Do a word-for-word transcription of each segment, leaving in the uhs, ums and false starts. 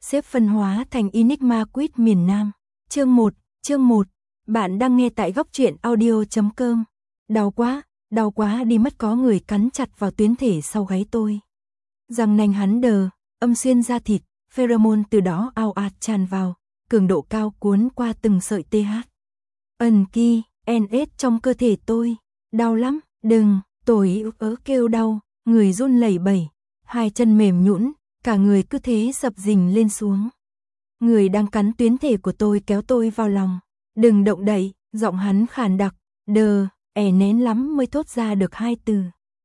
Sếp phân hóa thành Enigma Quýt miền Nam. Chương một, chương một. Bạn đang nghe tại góc truyện audio chấm com. Đau quá, đau quá đi mất, có người cắn chặt vào tuyến thể sau gáy tôi. Răng nanh hắn đờ, âm xuyên da thịt, pheromone từ đó ao ạt tràn vào, cường độ cao cuốn qua từng sợi tê hát. Ẩn ki, en ét trong cơ thể tôi. Đau lắm, đừng, tôi ớ kêu đau, người run lẩy bẩy, hai chân mềm nhũn, cả người cứ thế sập rình lên xuống. Người đang cắn tuyến thể của tôi kéo tôi vào lòng. Đừng động đậy, giọng hắn khàn đặc, đờ, ẻ nén lắm mới thốt ra được hai từ.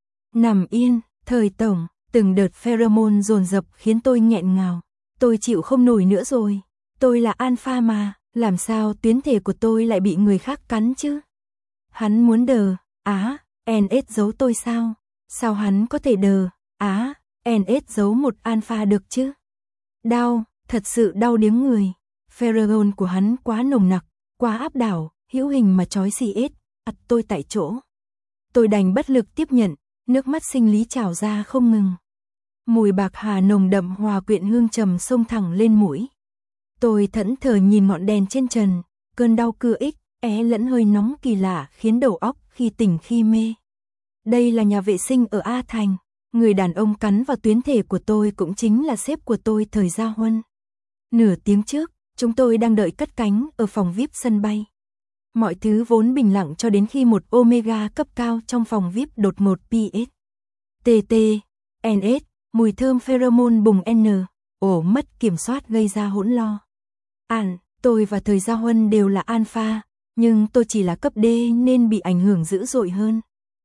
Nằm yên, thời tổng, từng đợt pheromone dồn dập khiến tôi nghẹn ngào. Tôi chịu không nổi nữa rồi. Tôi là alpha mà, làm sao tuyến thể của tôi lại bị người khác cắn chứ? Hắn muốn đờ, á, en ét giấu tôi sao? Sao hắn có thể đờ, á, en ét giấu một alpha được chứ? Đau, thật sự đau điếng người. Pheromone của hắn quá nồng nặc, quá áp đảo, hữu hình mà trói xì ét, ặt tôi tại chỗ. Tôi đành bất lực tiếp nhận, nước mắt sinh lý trào ra không ngừng. Mùi bạc hà nồng đậm hòa quyện hương trầm xông thẳng lên mũi. Tôi thẫn thờ nhìn ngọn đèn trên trần, cơn đau cưa ích, é lẫn hơi nóng kỳ lạ khiến đầu óc khi tỉnh khi mê. Đây là nhà vệ sinh ở A Thành, người đàn ông cắn vào tuyến thể của tôi cũng chính là sếp của tôi thời Gia Huân. Nửa tiếng trước, chúng tôi đang đợi cất cánh ở phòng vi ai pi sân bay. Mọi thứ vốn bình lặng cho đến khi một Omega cấp cao trong phòng vi ai pi đột ngột pê ét. tê tê, en ét, mùi thơm pheromone bùng N, ổ mất kiểm soát gây ra hỗn lo. Ản, tôi và thời Gia Huân đều là alpha, nhưng tôi chỉ là cấp D nên bị ảnh hưởng dữ dội hơn.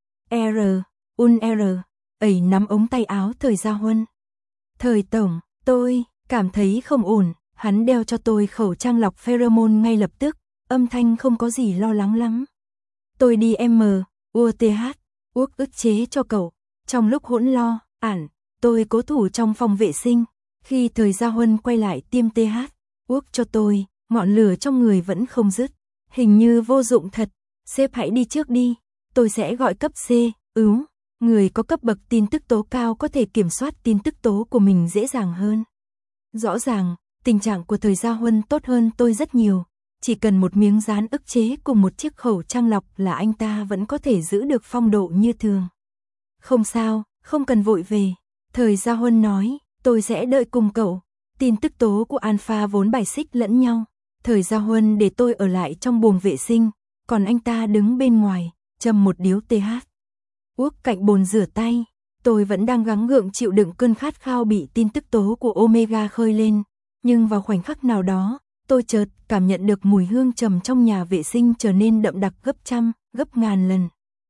R, un R, ẩy nắm ống tay áo thời Gia Huân. Thời tổng, tôi cảm thấy không ổn, hắn đeo cho tôi khẩu trang lọc pheromone ngay lập tức, âm thanh không có gì lo lắng lắm. Tôi đi M, U T H, uốc ức chế cho cậu. Trong lúc hỗn lo, ản, tôi cố thủ trong phòng vệ sinh. Khi thời Gia Huân quay lại tiêm tê hát, uốc cho tôi, ngọn lửa trong người vẫn không dứt. Hình như vô dụng thật, sếp hãy đi trước đi, tôi sẽ gọi cấp C, ứu. Người có cấp bậc tin tức tố cao có thể kiểm soát tin tức tố của mình dễ dàng hơn. Rõ ràng, tình trạng của thời Gia Huân tốt hơn tôi rất nhiều. Chỉ cần một miếng dán ức chế cùng một chiếc khẩu trang lọc là anh ta vẫn có thể giữ được phong độ như thường. Không sao, không cần vội về. Thời Gia Huân nói, tôi sẽ đợi cùng cậu. Tin tức tố của alpha vốn bài xích lẫn nhau. Thời Gia Huân để tôi ở lại trong buồng vệ sinh, còn anh ta đứng bên ngoài, châm một điếu tê hát. Uốc cạnh bồn rửa tay, tôi vẫn đang gắng gượng chịu đựng cơn khát khao bị tin tức tố của Omega khơi lên. Nhưng vào khoảnh khắc nào đó, tôi chợt cảm nhận được mùi hương trầm trong nhà vệ sinh trở nên đậm đặc gấp trăm, gấp ngàn lần.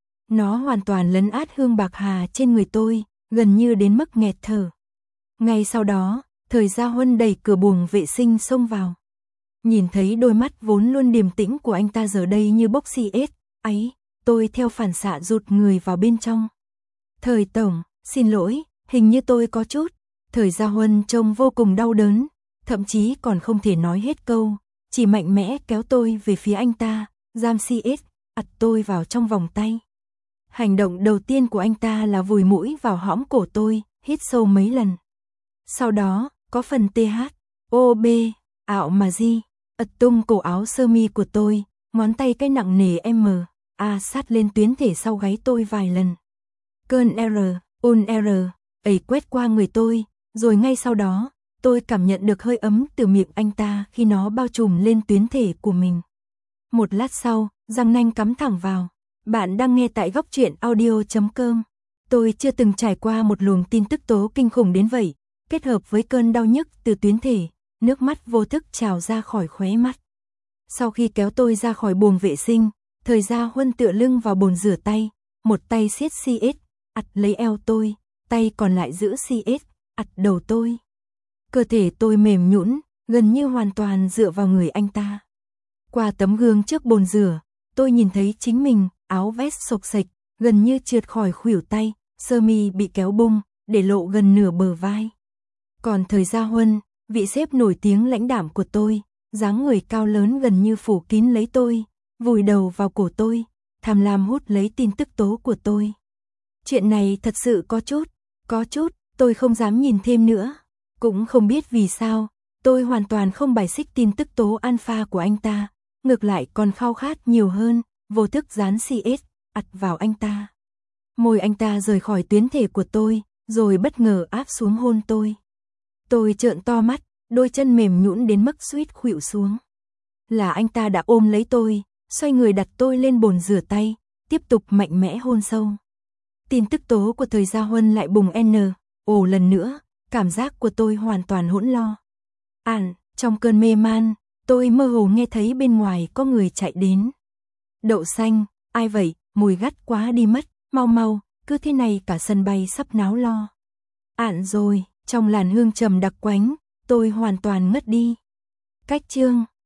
Nó hoàn toàn lấn át hương bạc hà trên người tôi, gần như đến mức nghẹt thở. Ngay sau đó, thời Gia Huân đẩy cửa buồng vệ sinh xông vào. Nhìn thấy đôi mắt vốn luôn điềm tĩnh của anh ta giờ đây như bốc xì ét, ấy, tôi theo phản xạ rụt người vào bên trong. Thời tổng, xin lỗi, hình như tôi có chút. Thời Gia Huân trông vô cùng đau đớn, thậm chí còn không thể nói hết câu, chỉ mạnh mẽ kéo tôi về phía anh ta, giam xê ét, ặt tôi vào trong vòng tay. Hành động đầu tiên của anh ta là vùi mũi vào hõm cổ tôi, hít sâu mấy lần. Sau đó, có phần tê hát, ô bê, ảo mà di, ật tung cổ áo sơ mi của tôi, ngón tay cái nặng nề M, A sát lên tuyến thể sau gáy tôi vài lần. Cơn R, un R, ấy quét qua người tôi, rồi ngay sau đó, tôi cảm nhận được hơi ấm từ miệng anh ta khi nó bao trùm lên tuyến thể của mình. Một lát sau, răng nanh cắm thẳng vào. Bạn đang nghe tại góc truyện audio chấm com. Tôi chưa từng trải qua một luồng tin tức tố kinh khủng đến vậy, kết hợp với cơn đau nhức từ tuyến thể, nước mắt vô thức trào ra khỏi khóe mắt. Sau khi kéo tôi ra khỏi buồng vệ sinh, thời Gia Huân tựa lưng vào bồn rửa tay, một tay siết xê ét, ặt lấy eo tôi, tay còn lại giữ xê ét, ặt đầu tôi. Cơ thể tôi mềm nhũn, gần như hoàn toàn dựa vào người anh ta. Qua tấm gương trước bồn rửa, tôi nhìn thấy chính mình, áo vest xộc xệch, gần như trượt khỏi khuỷu tay, sơ mi bị kéo bung, để lộ gần nửa bờ vai. Còn thời Gia Huân, vị sếp nổi tiếng lãnh đạm của tôi, dáng người cao lớn gần như phủ kín lấy tôi, vùi đầu vào cổ tôi, tham lam hút lấy tin tức tố của tôi. Chuyện này thật sự có chút, có chút, tôi không dám nhìn thêm nữa. Cũng không biết vì sao, Tôi hoàn toàn không bài xích tin tức tố alpha của anh ta, ngược lại còn khao khát nhiều hơn, vô thức dán xê ét ặt vào anh ta. Môi anh ta rời khỏi tuyến thể của tôi, rồi bất ngờ áp xuống hôn tôi. Tôi trợn to mắt, đôi chân mềm nhũn đến mức suýt khuỵu xuống. Là anh ta đã ôm lấy tôi, xoay người đặt tôi lên bồn rửa tay, tiếp tục mạnh mẽ hôn sâu. Tin tức tố của thời Gia Huân lại bùng n, ồ lần nữa, cảm giác của tôi hoàn toàn hỗn lo. Ản, trong cơn mê man, tôi mơ hồ nghe thấy bên ngoài có người chạy đến. Đậu xanh, ai vậy, mùi gắt quá đi mất, mau mau, cứ thế này cả sân bay sắp náo lo. Ản rồi, trong làn hương trầm đặc quánh, tôi hoàn toàn ngất đi. Cách chương